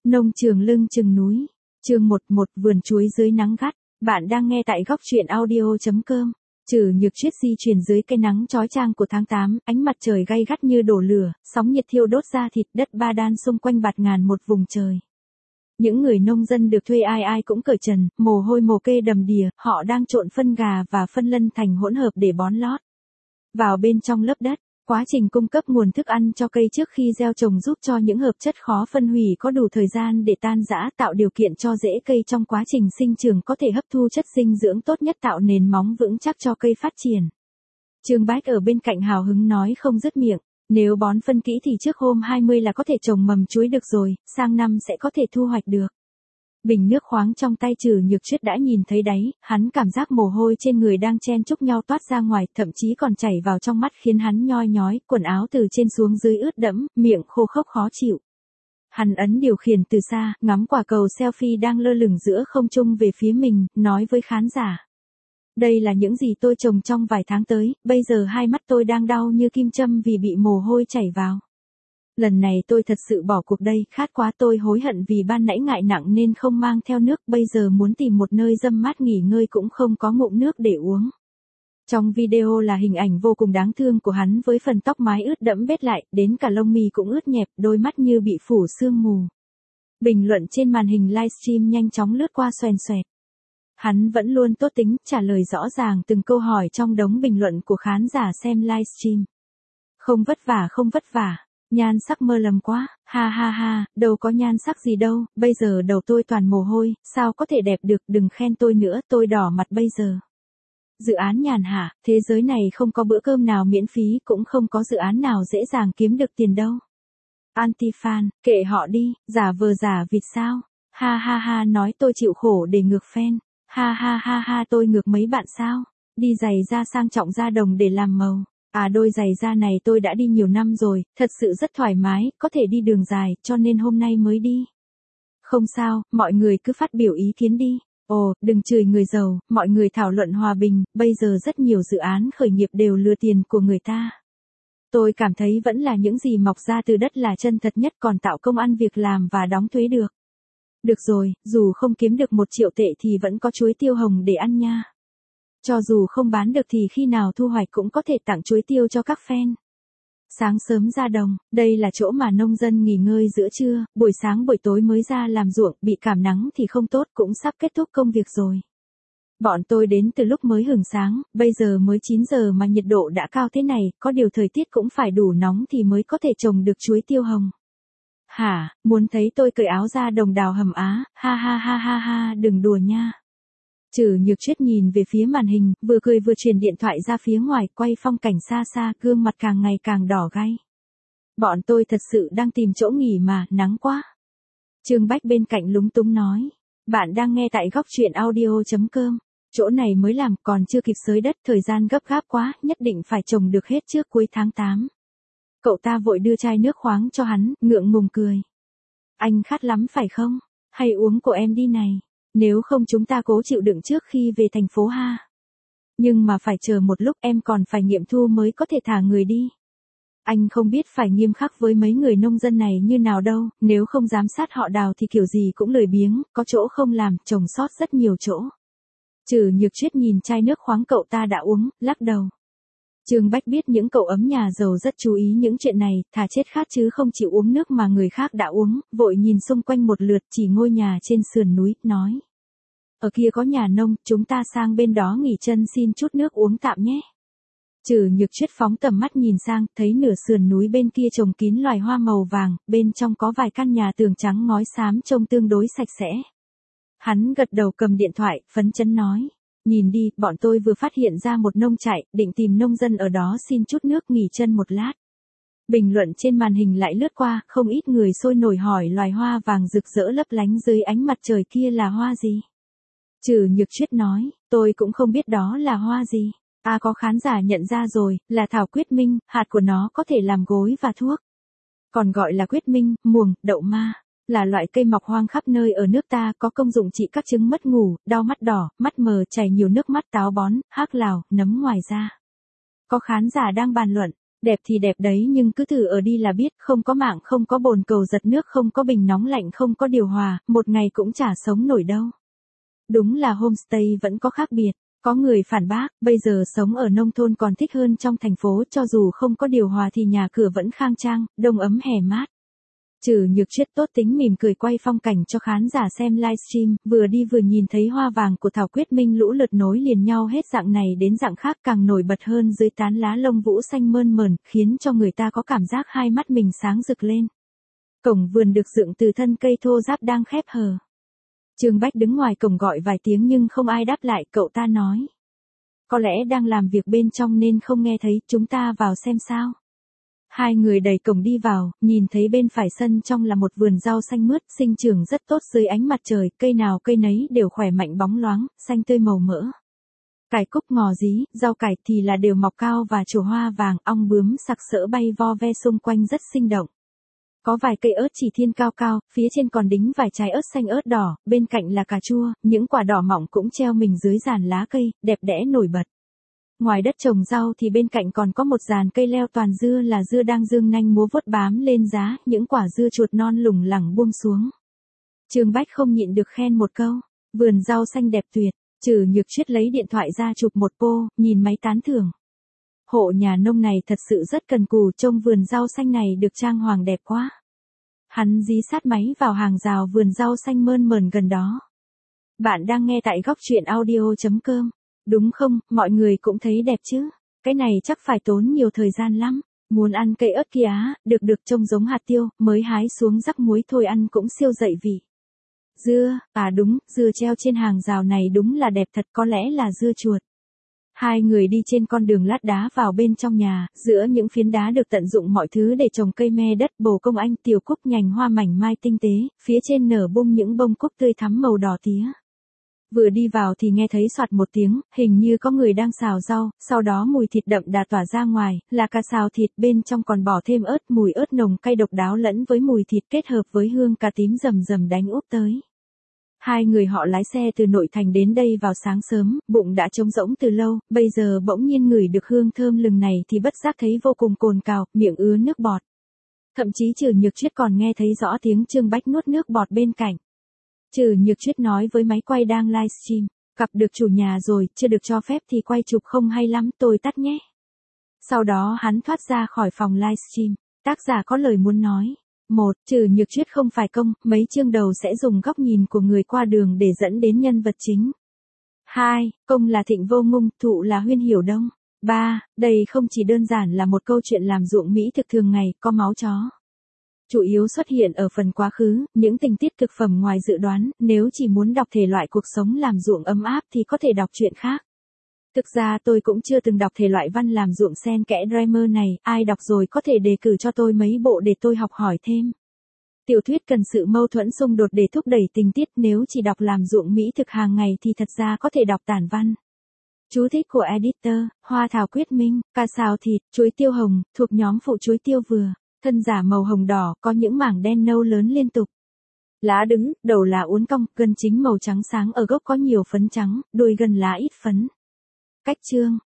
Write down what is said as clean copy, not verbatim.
Nông trường lưng chừng núi. Chương 11 vườn chuối dưới nắng gắt. Bạn đang nghe tại góc truyện audio.com. Trừ Nhược Triết di chuyển dưới cây nắng chói chang của tháng 8, ánh mặt trời gay gắt như đổ lửa, sóng nhiệt thiêu đốt da thịt, đất Ba Đan xung quanh bạt ngàn một vùng trời. Những người nông dân được thuê ai ai cũng cởi trần, mồ hôi mồ kê đầm đìa, họ đang trộn phân gà và phân lân thành hỗn hợp để bón lót vào bên trong lớp đất. Quá trình cung cấp nguồn thức ăn cho cây trước khi gieo trồng giúp cho những hợp chất khó phân hủy có đủ thời gian để tan rã, tạo điều kiện cho rễ cây trong quá trình sinh trưởng có thể hấp thu chất dinh dưỡng tốt nhất, tạo nền móng vững chắc cho cây phát triển. Trương Bách ở bên cạnh hào hứng nói không dứt miệng, nếu bón phân kỹ thì trước hôm 20 là có thể trồng mầm chuối được rồi, sang năm sẽ có thể thu hoạch được. Bình nước khoáng trong tay Trừ Nhược Triết đã nhìn thấy đáy, hắn cảm giác mồ hôi trên người đang chen chúc nhau toát ra ngoài, thậm chí còn chảy vào trong mắt khiến hắn nhoi nhói, quần áo từ trên xuống dưới ướt đẫm, miệng khô khốc khó chịu. Hắn ấn điều khiển từ xa, ngắm quả cầu selfie đang lơ lửng giữa không trung về phía mình, nói với khán giả. Đây là những gì tôi trồng trong vài tháng tới, bây giờ hai mắt tôi đang đau như kim châm vì bị mồ hôi chảy vào. Lần này tôi thật sự bỏ cuộc đây, khát quá, tôi hối hận vì ban nãy ngại nặng nên không mang theo nước, bây giờ muốn tìm một nơi râm mát nghỉ ngơi cũng không có ngụm nước để uống. Trong video là hình ảnh vô cùng đáng thương của hắn với phần tóc mái ướt đẫm bết lại, đến cả lông mi cũng ướt nhẹp, đôi mắt như bị phủ sương mù. Bình luận trên màn hình livestream nhanh chóng lướt qua xoèn xoẹt. Hắn vẫn luôn tốt tính, trả lời rõ ràng từng câu hỏi trong đống bình luận của khán giả xem livestream. Không vất vả. Nhan sắc mơ lầm quá, ha ha ha, đâu có nhan sắc gì đâu, bây giờ đầu tôi toàn mồ hôi, sao có thể đẹp được, đừng khen tôi nữa, tôi đỏ mặt bây giờ. Dự án nhàn hạ, thế giới này không có bữa cơm nào miễn phí, cũng không có dự án nào dễ dàng kiếm được tiền đâu. Anti-fan, kệ họ đi, giả vờ giả vịt sao, ha ha ha, nói tôi chịu khổ để ngược fan, ha ha ha ha, tôi ngược mấy bạn sao, đi giày da sang trọng da đồng để làm màu. Đôi giày da này tôi đã đi nhiều năm rồi, thật sự rất thoải mái, có thể đi đường dài, cho nên hôm nay mới đi. Không sao, mọi người cứ phát biểu ý kiến đi. Đừng chửi người giàu, mọi người thảo luận hòa bình, bây giờ rất nhiều dự án khởi nghiệp đều lừa tiền của người ta. Tôi cảm thấy vẫn là những gì mọc ra từ đất là chân thật nhất, còn tạo công ăn việc làm và đóng thuế được. Được rồi, dù không kiếm được 1 triệu tệ thì vẫn có chuối tiêu hồng để ăn nha. Cho dù không bán được thì khi nào thu hoạch cũng có thể tặng chuối tiêu cho các fan. Sáng sớm ra đồng, đây là chỗ mà nông dân nghỉ ngơi giữa trưa, buổi sáng buổi tối mới ra làm ruộng, bị cảm nắng thì không tốt, cũng sắp kết thúc công việc rồi. Bọn tôi đến từ lúc mới hửng sáng, bây giờ mới 9 giờ mà nhiệt độ đã cao thế này, có điều thời tiết cũng phải đủ nóng thì mới có thể trồng được chuối tiêu hồng. Hả, muốn thấy tôi cởi áo ra đồng đào hầm Á, ha ha ha ha ha, đừng đùa nha. Trừ Nhược Triết nhìn về phía màn hình, vừa cười vừa truyền điện thoại ra phía ngoài, quay phong cảnh xa xa, gương mặt càng ngày càng đỏ gay. Bọn tôi thật sự đang tìm chỗ nghỉ mà, nắng quá. Trương Bách bên cạnh lúng túng nói. Bạn đang nghe tại góc truyện audio.com. Chỗ này mới làm, còn chưa kịp xới đất, thời gian gấp gáp quá, nhất định phải trồng được hết trước cuối tháng 8. Cậu ta vội đưa chai nước khoáng cho hắn, ngượng ngùng cười. Anh khát lắm phải không? Hay uống của em đi này. Nếu không chúng ta cố chịu đựng trước khi về thành phố ha. Nhưng mà phải chờ một lúc, em còn phải nghiệm thu mới có thể thả người đi. Anh không biết phải nghiêm khắc với mấy người nông dân này như nào đâu, nếu không giám sát họ đào thì kiểu gì cũng lười biếng, có chỗ không làm, trồng sót rất nhiều chỗ. Trừ Nhược Triết nhìn chai nước khoáng cậu ta đã uống, lắc đầu. Trương Bách biết những cậu ấm nhà giàu rất chú ý những chuyện này, thà chết khát chứ không chịu uống nước mà người khác đã uống, vội nhìn xung quanh một lượt, chỉ ngôi nhà trên sườn núi, nói. Ở kia có nhà nông, chúng ta sang bên đó nghỉ chân xin chút nước uống tạm nhé. Trừ Nhược Triết phóng tầm mắt nhìn sang, thấy nửa sườn núi bên kia trồng kín loài hoa màu vàng, bên trong có vài căn nhà tường trắng ngói xám trông tương đối sạch sẽ. Hắn gật đầu cầm điện thoại, phấn chấn nói. Nhìn đi, bọn tôi vừa phát hiện ra một nông trại, định tìm nông dân ở đó xin chút nước nghỉ chân một lát. Bình luận trên màn hình lại lướt qua, không ít người sôi nổi hỏi loài hoa vàng rực rỡ lấp lánh dưới ánh mặt trời kia là hoa gì. Trừ Nhược Triết nói, tôi cũng không biết đó là hoa gì. Có khán giả nhận ra rồi, là thảo quyết minh, hạt của nó có thể làm gối và thuốc. Còn gọi là quyết minh, muồng, đậu ma. Là loại cây mọc hoang khắp nơi ở nước ta, có công dụng trị các chứng mất ngủ, đau mắt đỏ, mắt mờ, chảy nhiều nước mắt, táo bón, hác lào, nấm ngoài da. Có khán giả đang bàn luận, Đẹp thì đẹp đấy nhưng cứ thử ở đi là biết, không có mạng, không có bồn cầu giật nước, không có bình nóng lạnh, không có điều hòa, một ngày cũng chả sống nổi đâu. Đúng là homestay vẫn có khác biệt. Có người phản bác, bây giờ sống ở nông thôn còn thích hơn trong thành phố, cho dù không có điều hòa thì nhà cửa vẫn khang trang, đông ấm hè mát. Trừ Nhược Triết tốt tính mỉm cười quay phong cảnh cho khán giả xem livestream, vừa đi vừa nhìn thấy hoa vàng của Thảo Quyết Minh lũ lượt nối liền nhau hết dạng này đến dạng khác, càng nổi bật hơn dưới tán lá lông vũ xanh mơn mởn, khiến cho người ta có cảm giác hai mắt mình sáng rực lên. Cổng vườn được dựng từ thân cây thô ráp đang khép hờ. Trương Bách đứng ngoài cổng gọi vài tiếng nhưng không ai đáp lại, cậu ta nói. Có lẽ đang làm việc bên trong nên không nghe thấy, chúng ta vào xem sao. Hai người đẩy cổng đi vào, nhìn thấy bên phải sân trong là một vườn rau xanh mướt, sinh trưởng rất tốt dưới ánh mặt trời, cây nào cây nấy đều khỏe mạnh bóng loáng, xanh tươi màu mỡ. Cải cúc ngò rí, rau cải thì là đều mọc cao và trổ hoa vàng, ong bướm sặc sỡ bay vo ve xung quanh rất sinh động. Có vài cây ớt chỉ thiên cao cao, phía trên còn đính vài trái ớt xanh ớt đỏ, bên cạnh là cà chua, những quả đỏ mọng cũng treo mình dưới giàn lá cây, đẹp đẽ nổi bật. Ngoài đất trồng rau thì bên cạnh còn có một giàn cây leo toàn dưa là dưa đang dương nanh múa vuốt bám lên giá, những quả dưa chuột non lủng lẳng buông xuống. Trương Bách không nhịn được khen một câu, vườn rau xanh đẹp tuyệt. Trừ Nhược Triết lấy điện thoại ra chụp một pô, nhìn máy tán thưởng. Hộ nhà nông này thật sự rất cần cù, trông vườn rau xanh này được trang hoàng đẹp quá. Hắn dí sát máy vào hàng rào vườn rau xanh mơn mởn gần đó. Bạn đang nghe tại góc truyện audio.com. Đúng không, mọi người cũng thấy đẹp chứ. Cái này chắc phải tốn nhiều thời gian lắm. Muốn ăn cây ớt kia á, được trông giống hạt tiêu, mới hái xuống rắc muối thôi ăn cũng siêu dậy vị. Dưa, à đúng, dưa treo trên hàng rào này đúng là đẹp thật, có lẽ là dưa chuột. Hai người đi trên con đường lát đá vào bên trong nhà, giữa những phiến đá được tận dụng mọi thứ để trồng cây me đất, bồ công anh, tiểu cúc, nhành hoa mảnh mai tinh tế, phía trên nở bung những bông cúc tươi thắm màu đỏ tía. Vừa đi vào thì nghe thấy xoạt một tiếng, hình như có người đang xào rau, sau đó mùi thịt đậm đà tỏa ra ngoài, là cá xào thịt, bên trong còn bỏ thêm ớt, mùi ớt nồng cay độc đáo lẫn với mùi thịt kết hợp với hương cà tím rầm rầm đánh úp tới. Hai người họ lái xe từ nội thành đến đây vào sáng sớm, bụng đã trống rỗng từ lâu, bây giờ bỗng nhiên ngửi được hương thơm lừng này thì bất giác thấy vô cùng cồn cào, miệng ứa nước bọt. Thậm chí Trừ Nhược Triết còn nghe thấy rõ tiếng Trương Bách nuốt nước bọt bên cạnh. Trừ Nhược Triết nói với máy quay đang livestream, gặp được chủ nhà rồi, chưa được cho phép thì quay chụp không hay lắm, tôi tắt nhé. Sau đó hắn thoát ra khỏi phòng livestream, tác giả có lời muốn nói. 1. Trừ Nhược Triết không phải công, mấy chương đầu sẽ dùng góc nhìn của người qua đường để dẫn đến nhân vật chính. 2. Công là Thịnh Vô Ngung, Thụ là Huyên Hiểu Đông. 3. Đây không chỉ đơn giản là một câu chuyện làm ruộng mỹ thực thường ngày, có máu chó. Chủ yếu xuất hiện ở phần quá khứ, những tình tiết thực phẩm ngoài dự đoán, nếu chỉ muốn đọc thể loại cuộc sống làm ruộng ấm áp thì có thể đọc chuyện khác. Thực ra tôi cũng chưa từng đọc thể loại văn làm ruộng xen kẽ drama này, ai đọc rồi có thể đề cử cho tôi mấy bộ để tôi học hỏi thêm. Tiểu thuyết cần sự mâu thuẫn xung đột để thúc đẩy tình tiết, nếu chỉ đọc làm ruộng mỹ thực hàng ngày thì thật ra có thể đọc tản văn. Chú thích của editor, hoa Thảo Quyết Minh, cá xào thịt, chuối tiêu hồng, thuộc nhóm phụ chuối tiêu vừa, thân giả màu hồng đỏ, có những mảng đen nâu lớn liên tục. Lá đứng, đầu là uốn cong, gân chính màu trắng sáng ở gốc có nhiều phấn trắng, đuôi gần lá ít phấn. Cách chương,